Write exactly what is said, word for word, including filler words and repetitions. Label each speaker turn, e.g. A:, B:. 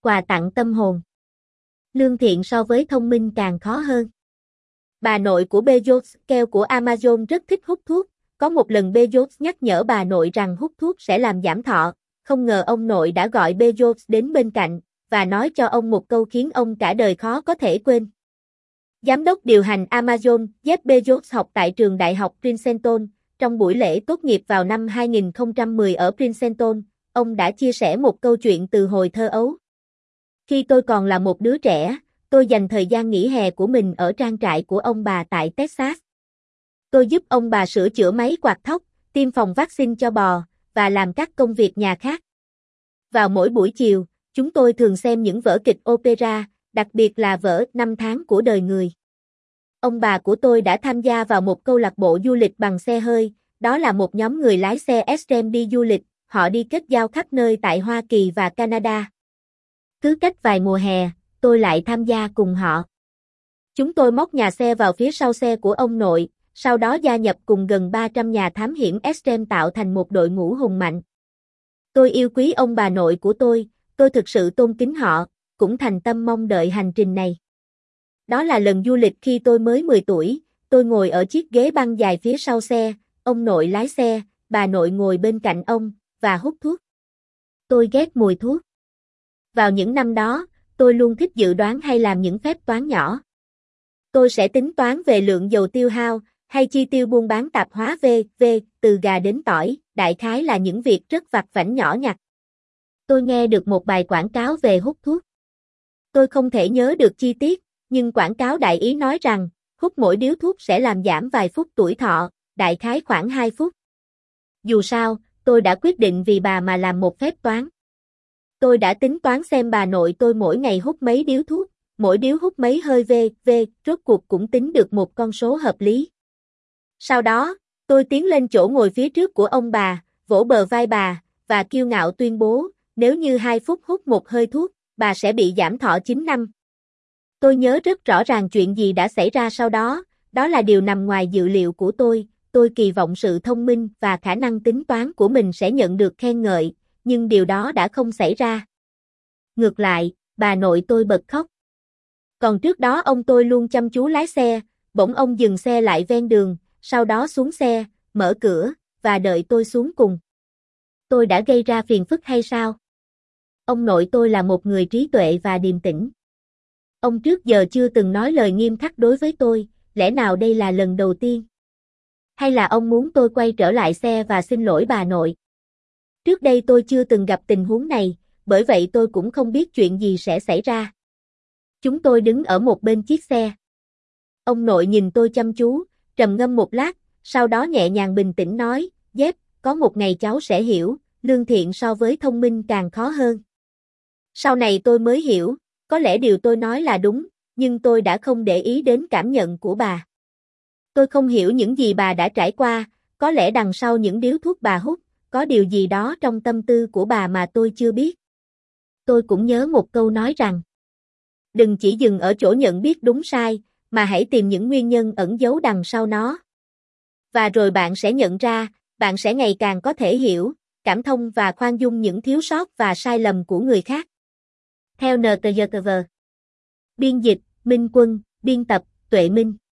A: Quà tặng tâm hồn. Lương thiện so với thông minh càng khó hơn. Bà nội của Bezos, keo của Amazon rất thích hút thuốc. Có một lần Bezos nhắc nhở bà nội rằng hút thuốc sẽ làm giảm thọ. Không ngờ ông nội đã gọi Bezos đến bên cạnh và nói cho ông một câu khiến ông cả đời khó có thể quên. Giám đốc điều hành Amazon, Jeff Bezos học tại trường đại học Princeton. Trong buổi lễ tốt nghiệp vào năm hai nghìn không trăm mười ở Princeton, ông đã chia sẻ một câu chuyện từ hồi thơ ấu. Khi tôi còn là một đứa trẻ, tôi dành thời gian nghỉ hè của mình ở trang trại của ông bà tại Texas. Tôi giúp ông bà sửa chữa máy quạt thóc, tiêm phòng vaccine cho bò, và làm các công việc nhà khác. Vào mỗi buổi chiều, chúng tôi thường xem những vở kịch opera, đặc biệt là vở Năm tháng của đời người. Ông bà của tôi đã tham gia vào một câu lạc bộ du lịch bằng xe hơi, đó là một nhóm người lái xe extreme đi du lịch, họ đi kết giao khắp nơi tại Hoa Kỳ và Canada. Cứ cách vài mùa hè, tôi lại tham gia cùng họ. Chúng tôi móc nhà xe vào phía sau xe của ông nội, sau đó gia nhập cùng gần ba trăm nhà thám hiểm extreme tạo thành một đội ngũ hùng mạnh. Tôi yêu quý ông bà nội của tôi, tôi thực sự tôn kính họ, cũng thành tâm mong đợi hành trình này. Đó là lần du lịch khi tôi mới mười tuổi, tôi ngồi ở chiếc ghế băng dài phía sau xe, ông nội lái xe, bà nội ngồi bên cạnh ông, và hút thuốc. Tôi ghét mùi thuốc. Vào những năm đó, tôi luôn thích dự đoán hay làm những phép toán nhỏ. Tôi sẽ tính toán về lượng dầu tiêu hao, hay chi tiêu buôn bán tạp hóa vân vân, từ gà đến tỏi, đại khái là những việc rất vặt vãnh nhỏ nhặt. Tôi nghe được một bài quảng cáo về hút thuốc. Tôi không thể nhớ được chi tiết, nhưng quảng cáo đại ý nói rằng, hút mỗi điếu thuốc sẽ làm giảm vài phút tuổi thọ, đại khái khoảng hai phút. Dù sao, tôi đã quyết định vì bà mà làm một phép toán. Tôi đã tính toán xem bà nội tôi mỗi ngày hút mấy điếu thuốc, mỗi điếu hút mấy hơi vân vân, rốt cuộc cũng tính được một con số hợp lý. Sau đó, tôi tiến lên chỗ ngồi phía trước của ông bà, vỗ bờ vai bà, và kiêu ngạo tuyên bố, nếu như hai phút hút một hơi thuốc, bà sẽ bị giảm thọ chín năm. Tôi nhớ rất rõ ràng chuyện gì đã xảy ra sau đó, đó là điều nằm ngoài dự liệu của tôi, tôi kỳ vọng sự thông minh và khả năng tính toán của mình sẽ nhận được khen ngợi, nhưng điều đó đã không xảy ra. Ngược lại, bà nội tôi bật khóc. Còn trước đó ông tôi luôn chăm chú lái xe, bỗng ông dừng xe lại ven đường, sau đó xuống xe, mở cửa, và đợi tôi xuống cùng. Tôi đã gây ra phiền phức hay sao? Ông nội tôi là một người trí tuệ và điềm tĩnh. Ông trước giờ chưa từng nói lời nghiêm khắc đối với tôi, lẽ nào đây là lần đầu tiên? Hay là ông muốn tôi quay trở lại xe và xin lỗi bà nội? Trước đây tôi chưa từng gặp tình huống này, bởi vậy tôi cũng không biết chuyện gì sẽ xảy ra. Chúng tôi đứng ở một bên chiếc xe. Ông nội nhìn tôi chăm chú, trầm ngâm một lát, sau đó nhẹ nhàng bình tĩnh nói, Jeff, có một ngày cháu sẽ hiểu, lương thiện so với thông minh càng khó hơn. Sau này tôi mới hiểu, có lẽ điều tôi nói là đúng, nhưng tôi đã không để ý đến cảm nhận của bà. Tôi không hiểu những gì bà đã trải qua, có lẽ đằng sau những điếu thuốc bà hút, có điều gì đó trong tâm tư của bà mà tôi chưa biết. Tôi cũng nhớ một câu nói rằng, đừng chỉ dừng ở chỗ nhận biết đúng sai, mà hãy tìm những nguyên nhân ẩn giấu đằng sau nó. Và rồi bạn sẽ nhận ra, bạn sẽ ngày càng có thể hiểu, cảm thông và khoan dung những thiếu sót và sai lầm của người khác. Theo en tê giê tê vê. Biên dịch, Minh Quân, biên tập, Tuệ Minh.